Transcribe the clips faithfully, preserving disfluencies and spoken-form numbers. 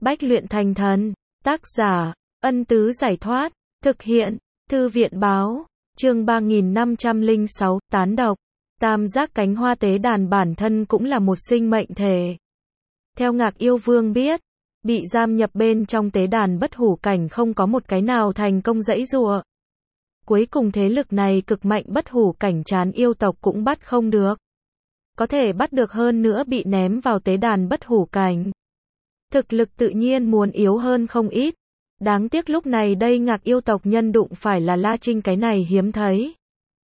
Bách luyện thành thần. Tác giả, Ân Tứ Giải Thoát. Thực hiện, Thư viện Báo. Chương ba nghìn năm trăm lẻ sáu, Tán độc. Tam giác cánh hoa tế đàn bản thân cũng là một sinh mệnh thể. Theo Ngạc Yêu Vương biết, bị giam nhập bên trong tế đàn bất hủ cảnh không có một cái nào thành công giãy giụa. Cuối cùng thế lực này cực mạnh bất hủ cảnh chán yêu tộc cũng bắt không được. Có thể bắt được hơn nữa bị ném vào tế đàn bất hủ cảnh. Thực lực tự nhiên muốn yếu hơn không ít. Đáng tiếc lúc này đây Ngạc yêu tộc nhân đụng phải là La Trinh, cái này hiếm thấy.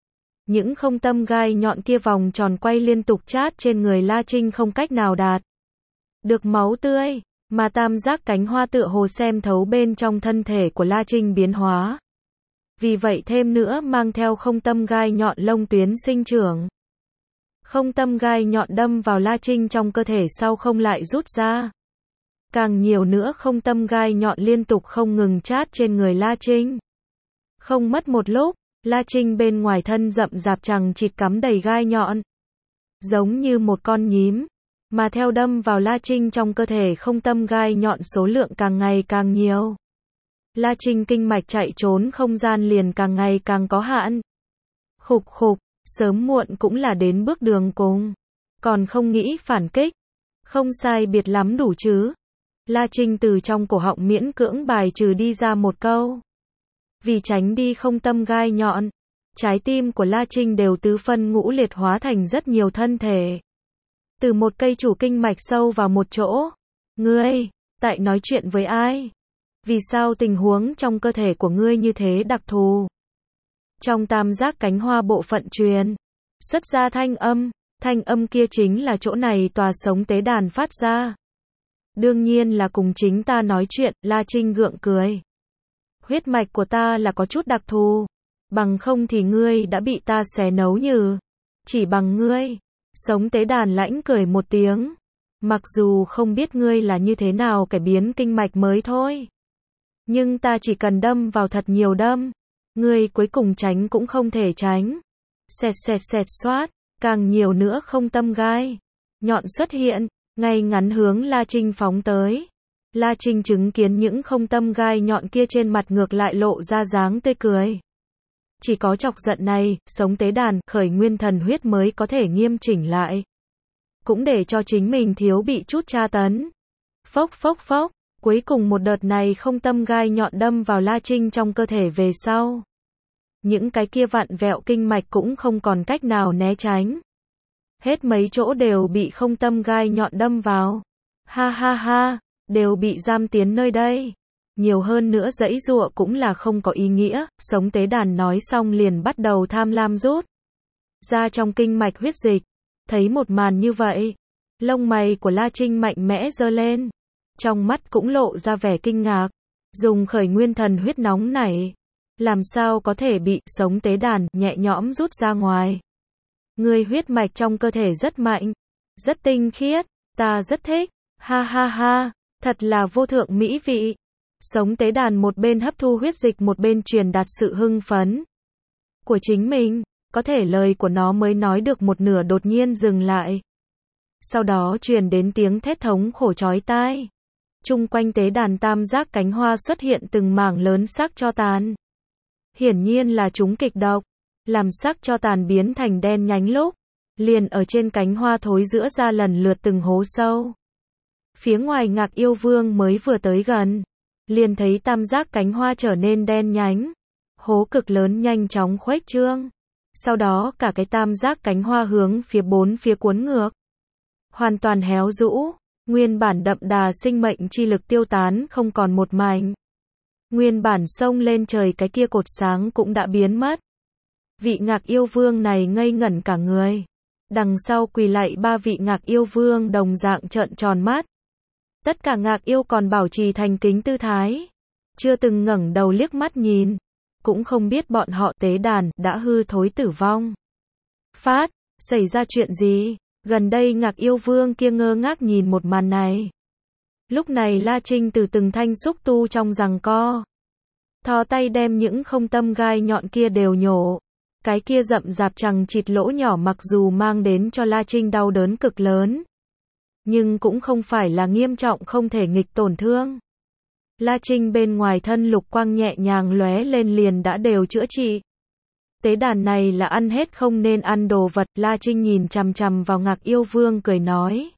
Những không tâm gai nhọn kia vòng tròn quay liên tục chát trên người La Trinh không cách nào đạt được máu tươi, mà tam giác cánh hoa tựa hồ xem thấu bên trong thân thể của La Trinh biến hóa. Vì vậy thêm nữa mang theo không tâm gai nhọn lông tuyến sinh trưởng. Không tâm gai nhọn đâm vào La Trinh trong cơ thể sau không lại rút ra. Càng nhiều nữa không tâm gai nhọn liên tục không ngừng chát trên người La Trinh. Không mất một lúc, La Trinh bên ngoài thân rậm rạp chằng chịt cắm đầy gai nhọn. Giống như một con nhím. Mà theo đâm vào La Trinh trong cơ thể không tâm gai nhọn số lượng càng ngày càng nhiều. La Trinh kinh mạch chạy trốn không gian liền càng ngày càng có hạn. Khục khục, sớm muộn cũng là đến bước đường cùng. Còn không nghĩ phản kích. Không sai biệt lắm đủ chứ. La Trinh từ trong cổ họng miễn cưỡng bài trừ đi ra một câu. Vì tránh đi không tâm gai nhọn, trái tim của La Trinh đều tứ phân ngũ liệt hóa thành rất nhiều thân thể. Từ một cây chủ kinh mạch sâu vào một chỗ. Ngươi, tại nói chuyện với ai? Vì sao tình huống trong cơ thể của ngươi như thế đặc thù? Trong tam giác cánh hoa bộ phận truyền xuất ra thanh âm, thanh âm kia chính là chỗ này tòa sống tế đàn phát ra. Đương nhiên là cùng chính ta nói chuyện, La Trinh gượng cười. Huyết mạch của ta là có chút đặc thù, bằng không thì ngươi đã bị ta xé nấu nhừ. Chỉ bằng ngươi. Sống tế đàn lãnh cười một tiếng. Mặc dù không biết ngươi là như thế nào cải biến kinh mạch mới thôi. Nhưng ta chỉ cần đâm vào thật nhiều đâm. Ngươi cuối cùng tránh cũng không thể tránh. Xẹt xẹt xẹt xoát. Càng nhiều nữa không tâm gai nhọn xuất hiện. Ngay ngắn hướng La Trinh phóng tới. La Trinh chứng kiến những không tâm gai nhọn kia trên mặt ngược lại lộ ra dáng tươi cười. Chỉ có chọc giận này, sống tế đàn, khởi nguyên thần huyết mới có thể nghiêm chỉnh lại. Cũng để cho chính mình thiếu bị chút tra tấn. Phốc phốc phốc, cuối cùng một đợt này không tâm gai nhọn đâm vào La Trinh trong cơ thể về sau. Những cái kia vặn vẹo kinh mạch cũng không còn cách nào né tránh. Hết mấy chỗ đều bị không tâm gai nhọn đâm vào. Ha ha ha, đều bị giam tiến nơi đây. Nhiều hơn nữa giãy giụa cũng là không có ý nghĩa, sống tế đàn nói xong liền bắt đầu tham lam rút ra trong kinh mạch huyết dịch. Thấy một màn như vậy, lông mày của La Trinh mạnh mẽ giơ lên, trong mắt cũng lộ ra vẻ kinh ngạc. Dùng khởi nguyên thần huyết nóng này, làm sao có thể bị sống tế đàn nhẹ nhõm rút ra ngoài. Người huyết mạch trong cơ thể rất mạnh, rất tinh khiết, ta rất thích, ha ha ha, thật là vô thượng mỹ vị. Sống tế đàn một bên hấp thu huyết dịch một bên truyền đạt sự hưng phấn của chính mình, có thể lời của nó mới nói được một nửa đột nhiên dừng lại. Sau đó truyền đến tiếng thét thống khổ chói tai. Chung quanh tế đàn tam giác cánh hoa xuất hiện từng mảng lớn xác tro tàn. Hiển nhiên là chúng kịch độc, làm xác tro tàn biến thành đen nhánh lúc, liền ở trên cánh hoa thối rữa ra lần lượt từng hố sâu. Phía ngoài Ngạc Yêu Vương mới vừa tới gần, liền thấy tam giác cánh hoa trở nên đen nhánh, hố cực lớn nhanh chóng khuếch trương. Sau đó cả cái tam giác cánh hoa hướng phía bốn phía cuốn ngược, hoàn toàn héo rũ, nguyên bản đậm đà sinh mệnh chi lực tiêu tán không còn một mảnh. Nguyên bản sông lên trời cái kia cột sáng cũng đã biến mất. Vị Ngạc Yêu Vương này ngây ngẩn cả người. Đằng sau quỳ lạy ba vị Ngạc Yêu Vương đồng dạng trợn tròn mắt. Tất cả Ngạc Yêu còn bảo trì thành kính tư thái, chưa từng ngẩng đầu liếc mắt nhìn, cũng không biết bọn họ tế đàn đã hư thối tử vong. Phát, xảy ra chuyện gì? Gần đây Ngạc Yêu Vương kia ngơ ngác nhìn một màn này. Lúc này La Trinh từ từng thanh xúc tu trong giằng co, thò tay đem những không tâm gai nhọn kia đều nhổ. Cái kia rậm rạp chằng chịt lỗ nhỏ mặc dù mang đến cho La Trinh đau đớn cực lớn, nhưng cũng không phải là nghiêm trọng không thể nghịch tổn thương. La Trinh bên ngoài thân lục quang nhẹ nhàng lóe lên liền đã đều chữa trị. Tế đàn này là ăn hết không nên ăn đồ vật, La Trinh nhìn chằm chằm vào Ngạc Yêu Vương cười nói.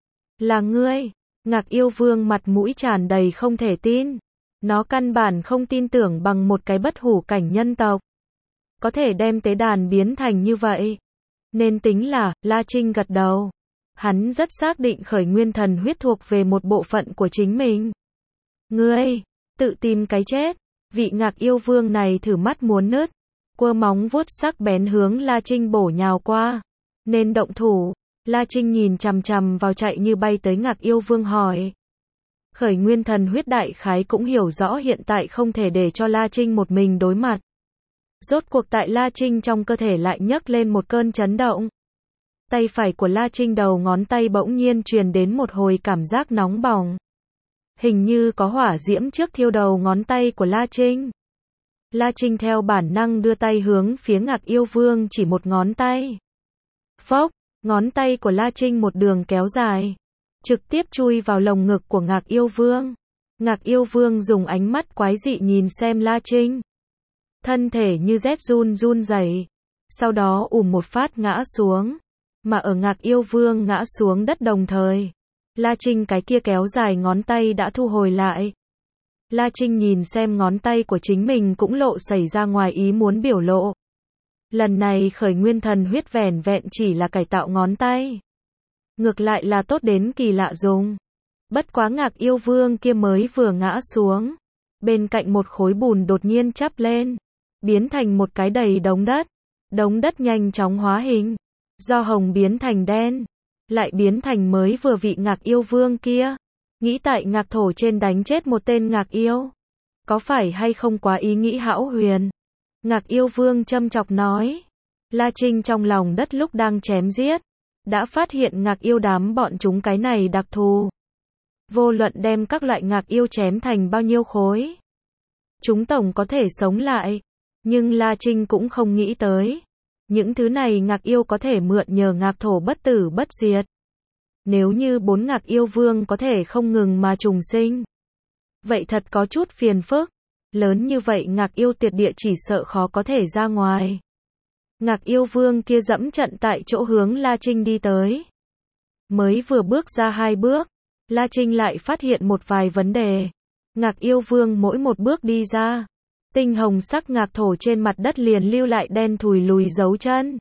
Là ngươi? Ngạc Yêu Vương mặt mũi tràn đầy không thể tin. Nó căn bản không tin tưởng bằng một cái bất hủ cảnh nhân tộc có thể đem tế đàn biến thành như vậy. Nên tính là, La Trinh gật đầu. Hắn rất xác định khởi nguyên thần huyết thuộc về một bộ phận của chính mình. Ngươi, tự tìm cái chết. Vị Ngạc Yêu Vương này thử mắt muốn nứt. Quơ móng vuốt sắc bén hướng La Trinh bổ nhào qua. Nên động thủ. La Trinh nhìn chằm chằm vào chạy như bay tới Ngạc Yêu Vương hỏi. Khởi nguyên thần huyết đại khái cũng hiểu rõ hiện tại không thể để cho La Trinh một mình đối mặt. Rốt cuộc tại La Trinh trong cơ thể lại nhấc lên một cơn chấn động. Tay phải của La Trinh đầu ngón tay bỗng nhiên truyền đến một hồi cảm giác nóng bỏng. Hình như có hỏa diễm trước thiêu đầu ngón tay của La Trinh. La Trinh theo bản năng đưa tay hướng phía Ngạc Yêu Vương chỉ một ngón tay. Phốc, ngón tay của La Trinh một đường kéo dài, trực tiếp chui vào lồng ngực của Ngạc Yêu Vương. Ngạc Yêu Vương dùng ánh mắt quái dị nhìn xem La Trinh. Thân thể như rét run run rẩy, sau đó ùm một phát ngã xuống. Mà ở Ngạc Yêu Vương ngã xuống đất đồng thời, La Trinh cái kia kéo dài ngón tay đã thu hồi lại. La Trinh nhìn xem ngón tay của chính mình cũng lộ xảy ra ngoài ý muốn biểu lộ. Lần này khởi nguyên thần huyết vẻn vẹn chỉ là cải tạo ngón tay. Ngược lại là tốt đến kỳ lạ dùng. Bất quá Ngạc Yêu Vương kia mới vừa ngã xuống. Bên cạnh một khối bùn đột nhiên chắp lên. Biến thành một cái đầy đống đất. Đống đất nhanh chóng hóa hình. Do hồng biến thành đen. Lại biến thành mới vừa vị Ngạc Yêu Vương kia. Nghĩ tại Ngạc Thổ trên đánh chết một tên Ngạc Yêu. Có phải hay không quá ý nghĩ hão huyền? Ngạc Yêu Vương châm chọc nói. La Trinh trong lòng đất lúc đang chém giết. Đã phát hiện Ngạc Yêu đám bọn chúng cái này đặc thù. Vô luận đem các loại Ngạc Yêu chém thành bao nhiêu khối. Chúng tổng có thể sống lại. Nhưng La Trinh cũng không nghĩ tới. Những thứ này Ngạc Yêu có thể mượn nhờ Ngạc Thổ bất tử bất diệt. Nếu như bốn Ngạc Yêu Vương có thể không ngừng mà trùng sinh. Vậy thật có chút phiền phức. Lớn như vậy Ngạc Yêu tuyệt địa chỉ sợ khó có thể ra ngoài. Ngạc Yêu Vương kia dẫm trận tại chỗ hướng La Trinh đi tới. Mới vừa bước ra hai bước, La Trinh lại phát hiện một vài vấn đề. Ngạc Yêu Vương mỗi một bước đi ra, tinh hồng sắc Ngạc Thổ trên mặt đất liền lưu lại đen thùi lùi dấu chân.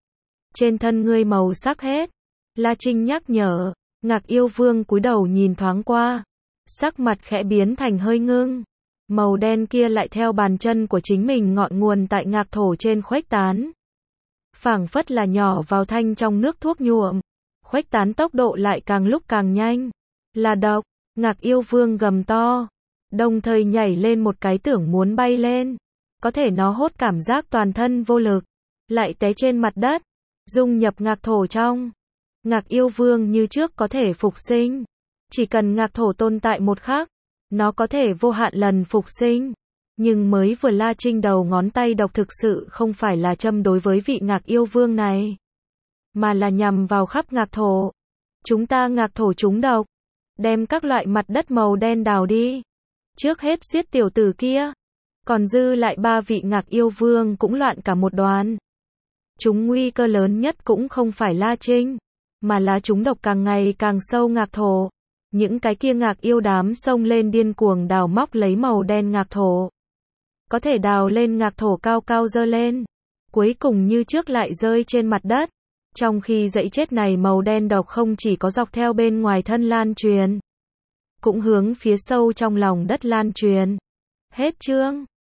Trên thân ngươi màu sắc hết. La Trinh nhắc nhở. Ngạc Yêu Vương cúi đầu nhìn thoáng qua. Sắc mặt khẽ biến thành hơi ngưng. Màu đen kia lại theo bàn chân của chính mình ngọn nguồn tại Ngạc Thổ trên khuếch tán. Phảng phất là nhỏ vào thanh trong nước thuốc nhuộm. Khuếch tán tốc độ lại càng lúc càng nhanh. Là độc. Ngạc Yêu Vương gầm to. Đồng thời nhảy lên một cái tưởng muốn bay lên. Có thể nó hốt cảm giác toàn thân vô lực. Lại té trên mặt đất. Dung nhập Ngạc Thổ trong. Ngạc Yêu Vương như trước có thể phục sinh. Chỉ cần Ngạc Thổ tồn tại một khắc. Nó có thể vô hạn lần phục sinh. Nhưng mới vừa La Trinh đầu ngón tay độc thực sự không phải là châm đối với vị Ngạc Yêu Vương này. Mà là nhằm vào khắp Ngạc Thổ. Chúng ta Ngạc Thổ trúng độc. Đem các loại mặt đất màu đen đào đi. Trước hết giết tiểu tử kia. Còn dư lại ba vị Ngạc Yêu Vương cũng loạn cả một đoàn. Chúng nguy cơ lớn nhất cũng không phải La Trinh. Mà là chúng độc càng ngày càng sâu Ngạc Thổ. Những cái kia Ngạc Yêu đám xông lên điên cuồng đào móc lấy màu đen Ngạc Thổ. Có thể đào lên Ngạc Thổ cao cao dơ lên. Cuối cùng như trước lại rơi trên mặt đất. Trong khi dãy chết này màu đen độc không chỉ có dọc theo bên ngoài thân lan truyền. Cũng hướng phía sâu trong lòng đất lan truyền. Hết chương.